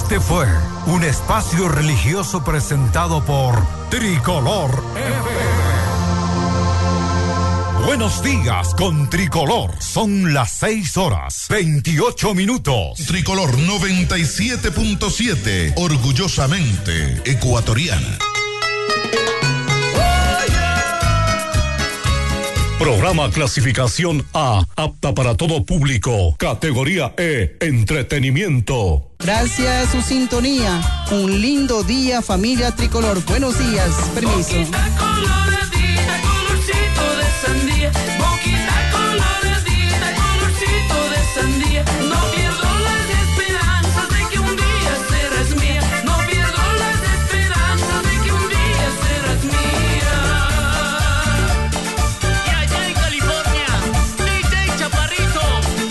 Este fue un espacio religioso presentado por Tricolor FM. Buenos días con Tricolor. Son las 6:28. Tricolor 97.7. Orgullosamente ecuatoriana. Programa clasificación A, apta para todo público. Categoría E, entretenimiento. Gracias a su sintonía. Un lindo día, familia Tricolor. Buenos días. Permiso. Boquita coloradita, colorcito de sandía. Boquita coloradita, colorcito de sandía. No pierdo las esperanzas de que un día serás mía. No pierdo las esperanzas de que un día serás mía. Y allá en California, DJ Chaparrito.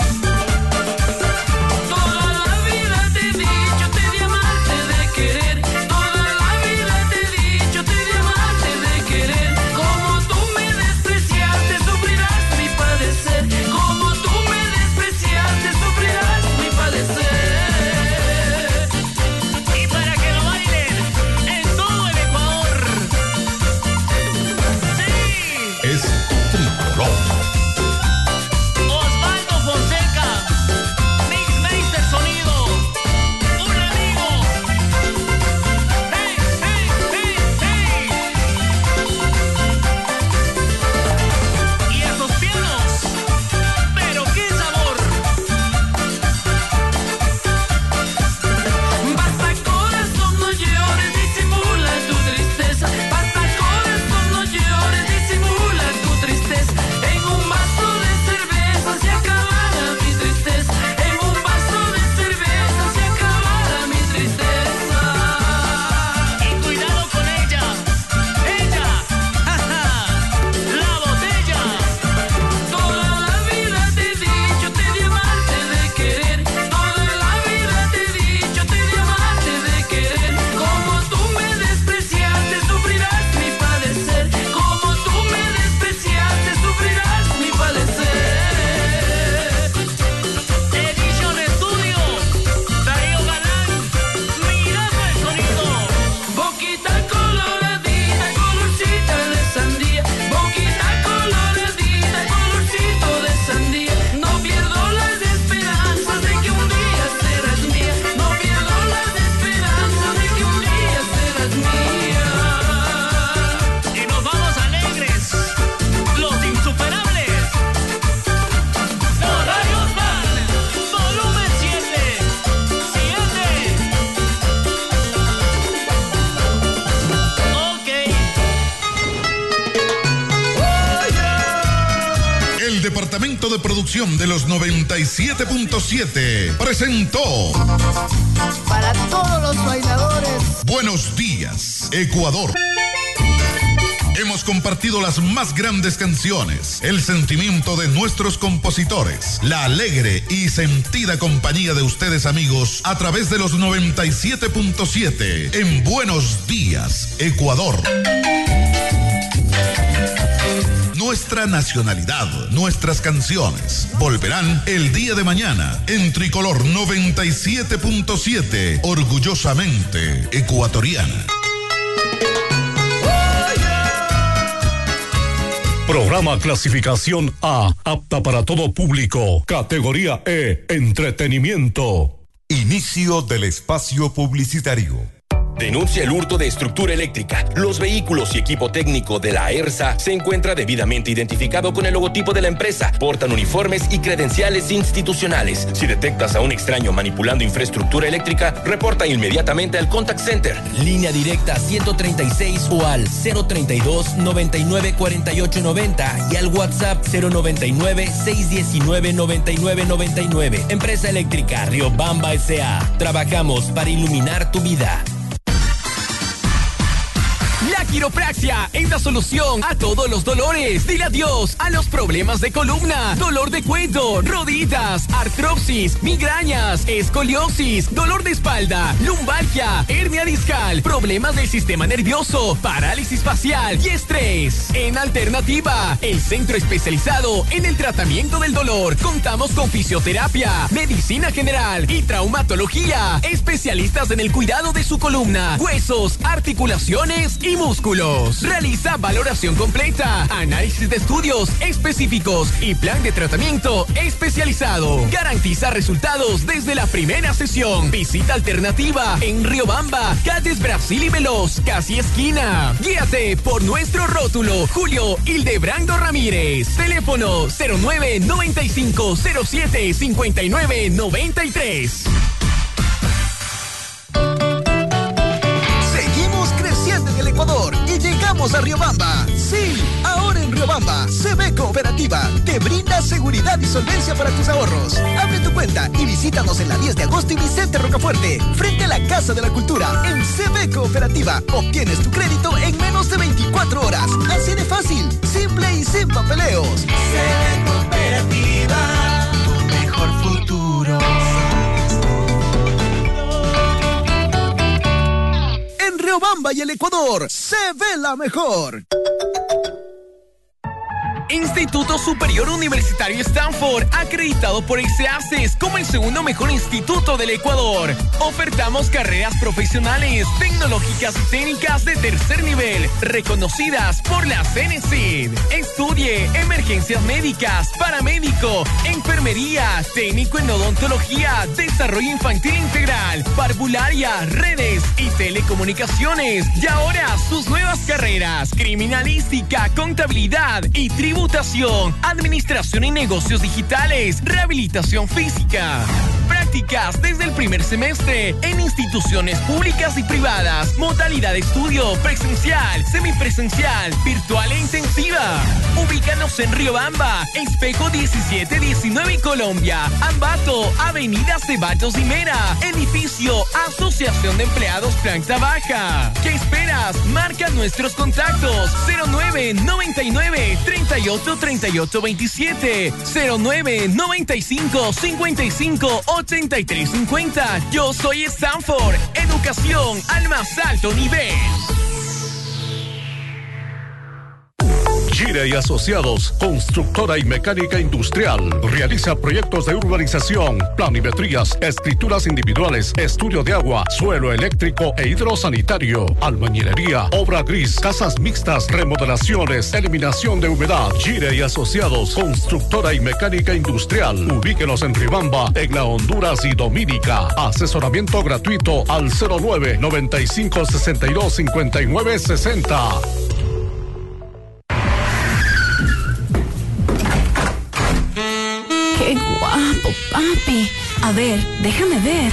Toda la vida te he dicho, te de amarte, de querer. Toda la vida te he dicho, te de amarte, de querer. Como tú me despreciaste, sufrirás mi padecer. Como tú me despreciaste, sufrirás mi padecer. Y para que lo bailen en todo el Ecuador. Sí. Es Tricolor. Osvaldo Fonseca, Mixmaster Sonido, un amigo. Hey, hey, hey, hey. Y esos pianos, pero qué sabor. Basta corazón, no llores, disimula tu tristeza. Basta corazón, no llores, disimula tu tristeza. En un vaso de cerveza se acabará mi tristeza. En un vaso de cerveza se acabará mi tristeza. Y cuidado con ella, jaja, la botella. Toda la vida te he dicho, te de amarte, de querer. Toda la vida te he dicho, te de amarte, de querer. Como tú me despreciaste, sufrirás mi padecer. Como tú me despreciaste, sufrirás mi padecer. Edition Studio, Darío Galán, mirando el sonido. Boquita coloradita, colorcita de sandía. Boquita coloradita, colorcito de sandía. No pierdo las esperanzas de que un día serás mía. No pierdo las esperanzas de que un día serás mía. Y nos vamos alegres, los insuperables. Los rayos van, volumen 7. Ok. El departamento de producción de los 97.7 presentó Para todos los bailadores. Buenos días, Ecuador. Hemos compartido las más grandes canciones, el sentimiento de nuestros compositores, la alegre y sentida compañía de ustedes amigos a través de los 97.7 en Buenos Días, Ecuador. Nuestra nacionalidad, nuestras canciones volverán el día de mañana en Tricolor 97.7, orgullosamente ecuatoriana. Programa clasificación A, apta para todo público. Categoría E, entretenimiento. Inicio del espacio publicitario. Denuncia el hurto de estructura eléctrica. Los vehículos y equipo técnico de la ERSA se encuentra debidamente identificado con el logotipo de la empresa. Portan uniformes y credenciales institucionales. Si detectas a un extraño manipulando infraestructura eléctrica, reporta inmediatamente al Contact Center. Línea directa 136 o al 032 99 48 90 y al WhatsApp 099 619 99 99. Empresa Eléctrica Riobamba S.A. Trabajamos para iluminar tu vida. La quiropraxia es la solución a todos los dolores. Dile adiós a los problemas de columna, dolor de cuello, rodillas, artrosis, migrañas, escoliosis, dolor de espalda, lumbalgia, hernia discal, problemas del sistema nervioso, parálisis facial y estrés. En Alternativa, el centro especializado en el tratamiento del dolor. Contamos con fisioterapia, medicina general y traumatología. Especialistas en el cuidado de su columna, huesos, articulaciones y músculos. Realiza valoración completa, análisis de estudios específicos y plan de tratamiento especializado. Garantiza resultados desde la primera sesión. Visita Alternativa en Riobamba, calles Brasil y Veloz, casi esquina. Guíate por nuestro rótulo. Julio Hildebrando Ramírez. Teléfono 0995075993. Seguimos creciendo en el Ecuador y llegamos a Riobamba. Sí, ahora en Riobamba, CB Cooperativa te brinda seguridad y solvencia para tus ahorros. Abre tu cuenta y visítanos en la 10 de agosto y Vicente Rocafuerte, frente a la Casa de la Cultura. En CB Cooperativa obtienes tu crédito en menos de 24 horas. Así de fácil, simple y sin papeleos. CB Cooperativa, tu mejor futuro. En Riobamba y el Ecuador, se ve la mejor. Instituto Superior Universitario Stanford, acreditado por ICEACES como el segundo mejor instituto del Ecuador. Ofertamos carreras profesionales, tecnológicas y técnicas de tercer nivel, reconocidas por la CNCID. Estudie emergencias médicas, paramédico, enfermería, técnico en odontología, desarrollo infantil integral, parvularia, redes y telecomunicaciones. Y ahora sus nuevas carreras: criminalística, contabilidad y tributación, administración y negocios digitales, rehabilitación física. Prácticas desde el primer semestre en instituciones públicas y privadas. Modalidad de estudio presencial, semipresencial, virtual e intensiva. Ubícanos en Riobamba, Espejo 1719 y Colombia. Ambato, Avenida Ceballos y Mera. Edificio Asociación de Empleados Planta Baja. ¿Qué esperas? Marca nuestros contactos: 0999 383827, 0995 55 8350. Yo soy Stanford, educación al más alto nivel. Gire y Asociados, constructora y mecánica industrial. Realiza proyectos de urbanización, planimetrías, escrituras individuales, estudio de agua, suelo eléctrico e hidrosanitario, albañilería, obra gris, casas mixtas, remodelaciones, eliminación de humedad. Gire y Asociados, constructora y mecánica industrial. Ubíquenos en Riobamba, en la Honduras y Dominica. Asesoramiento gratuito al 09 95 62 59 60. ¡Qué guapo, papi! A ver, déjame ver.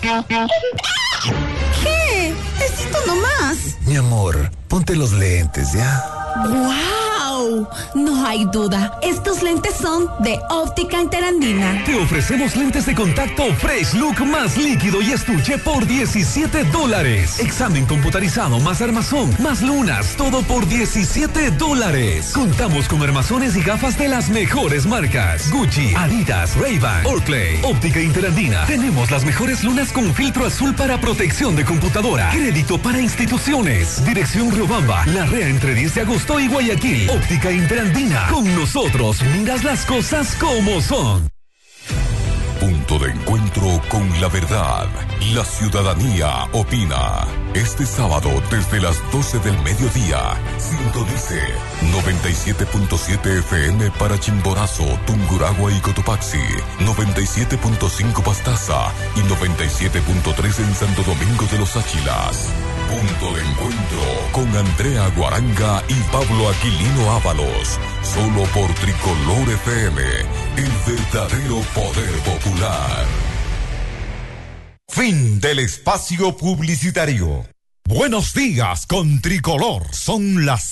¿Qué? Besito nomás. Mi amor, ponte los lentes, ¿ya? ¡Wow! No hay duda. Estos lentes son de Óptica Interandina. Te ofrecemos lentes de contacto Fresh Look más líquido y estuche por $17. Examen computarizado más armazón, más lunas, todo por $17. Contamos con armazones y gafas de las mejores marcas: Gucci, Adidas, Ray-Ban, Oakley. Óptica Interandina. Tenemos las mejores lunas con filtro azul para protección de computadora. Crédito para instituciones. Dirección Riobamba, La Rea entre 10 de agosto y Guayaquil. Óptica Interandina. Con nosotros miras las cosas como son. Punto de encuentro con la verdad. La ciudadanía opina. Este sábado desde las 12 del mediodía, sintonice 97.7 FM para Chimborazo, Tungurahua y Cotopaxi, 97.5 Pastaza y 97.3 en Santo Domingo de los Áchilas. Punto de encuentro con Andrea Guaranga y Pablo Aquilino Ábalos. Solo por Tricolor FM, el verdadero poder popular. Fin del espacio publicitario. Buenos días con Tricolor. Son las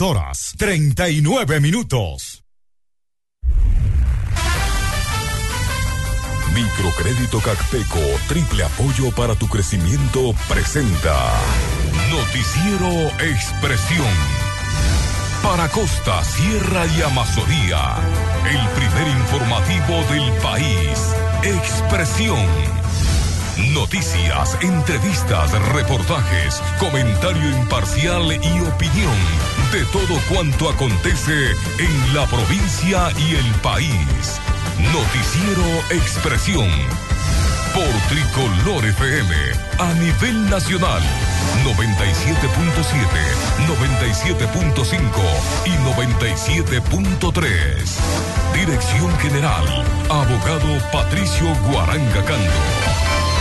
6:39. Microcrédito Cacteco, triple apoyo para tu crecimiento, presenta Noticiero Expresión. Para Costa, Sierra y Amazonía, el primer informativo del país. Expresión. Noticias, entrevistas, reportajes, comentario imparcial y opinión de todo cuanto acontece en la provincia y el país. Noticiero Expresión. Por Tricolor FM, a nivel nacional, 97.7, 97.5 y 97.3. Dirección General, Abogado Patricio Guaranga Cando.